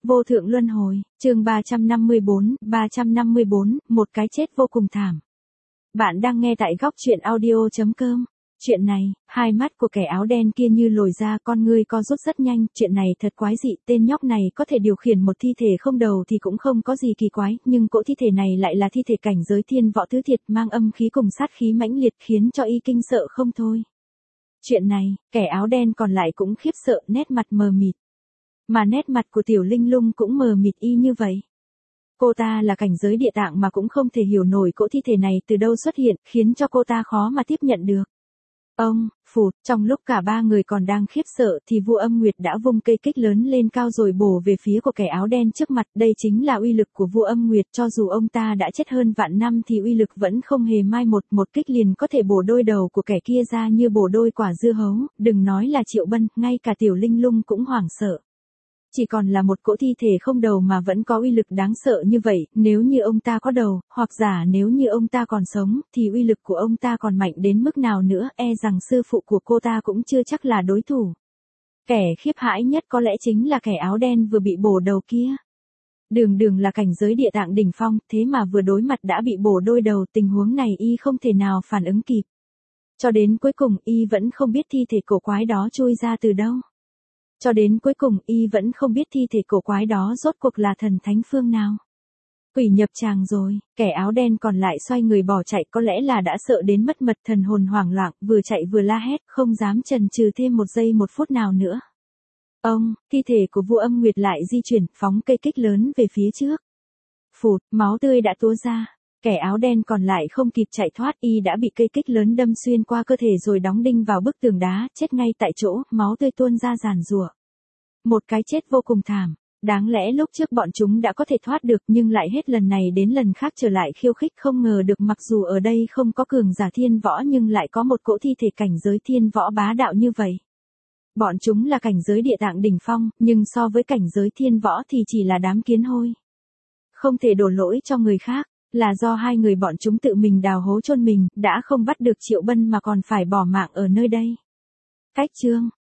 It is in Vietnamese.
Vô thượng luân hồi, chương 354, một cái chết vô cùng thảm. Bạn đang nghe tại góc truyện audio.com. Chuyện này, hai mắt của kẻ áo đen kia như lồi ra, con ngươi co rút rất nhanh, chuyện này thật quái dị, tên nhóc này có thể điều khiển một thi thể không đầu thì cũng không có gì kỳ quái, nhưng cỗ thi thể này lại là thi thể cảnh giới thiên võ thứ thiệt, mang âm khí cùng sát khí mãnh liệt khiến cho y kinh sợ không thôi. Chuyện này, kẻ áo đen còn lại cũng khiếp sợ, nét mặt mờ mịt. Mà nét mặt của Tiểu Linh Lung cũng mờ mịt y như vậy. Cô ta là cảnh giới địa tạng mà cũng không thể hiểu nổi cỗ thi thể này từ đâu xuất hiện, khiến cho cô ta khó mà tiếp nhận được. Phụt, trong lúc cả ba người còn đang khiếp sợ thì Vu Âm Nguyệt đã vung cây kích lớn lên cao rồi bổ về phía của kẻ áo đen trước mặt. Đây chính là uy lực của Vu Âm Nguyệt, cho dù ông ta đã chết hơn vạn năm thì uy lực vẫn không hề mai một, một kích liền có thể bổ đôi đầu của kẻ kia ra như bổ đôi quả dưa hấu, đừng nói là Triệu Bân, ngay cả Tiểu Linh Lung cũng hoảng sợ. Chỉ còn là một cỗ thi thể không đầu mà vẫn có uy lực đáng sợ như vậy, nếu như ông ta có đầu, hoặc giả nếu như ông ta còn sống, thì uy lực của ông ta còn mạnh đến mức nào nữa, e rằng sư phụ của cô ta cũng chưa chắc là đối thủ. Kẻ khiếp hãi nhất có lẽ chính là kẻ áo đen vừa bị bổ đầu kia. Đường là cảnh giới địa tạng đỉnh phong, thế mà vừa đối mặt đã bị bổ đôi đầu, tình huống này y không thể nào phản ứng kịp. Cho đến cuối cùng y vẫn không biết thi thể cổ quái đó chui ra từ đâu. Cho đến cuối cùng y vẫn không biết thi thể cổ quái đó rốt cuộc là thần thánh phương nào. Quỷ nhập tràng rồi, kẻ áo đen còn lại xoay người bỏ chạy, có lẽ là đã sợ đến mất mật, thần hồn hoảng loạn, vừa chạy vừa la hét, không dám chần chừ thêm một giây một phút nào nữa. Thi thể của Vu Âm Nguyệt lại di chuyển, phóng cây kích lớn về phía trước. Phụt, máu tươi đã túa ra. Kẻ áo đen còn lại không kịp chạy thoát, y đã bị cây kích lớn đâm xuyên qua cơ thể rồi đóng đinh vào bức tường đá, chết ngay tại chỗ, máu tươi tuôn ra giàn giụa. Một cái chết vô cùng thảm. Đáng lẽ lúc trước bọn chúng đã có thể thoát được nhưng lại hết lần này đến lần khác trở lại khiêu khích, không ngờ được mặc dù ở đây không có cường giả thiên võ nhưng lại có một cỗ thi thể cảnh giới thiên võ bá đạo như vậy. Bọn chúng là cảnh giới địa tạng đỉnh phong, nhưng so với cảnh giới thiên võ thì chỉ là đám kiến hôi. Không thể đổ lỗi cho người khác. Là do hai người bọn chúng tự mình đào hố chôn mình, đã không bắt được Triệu Bân mà còn phải bỏ mạng ở nơi đây. Cách chương,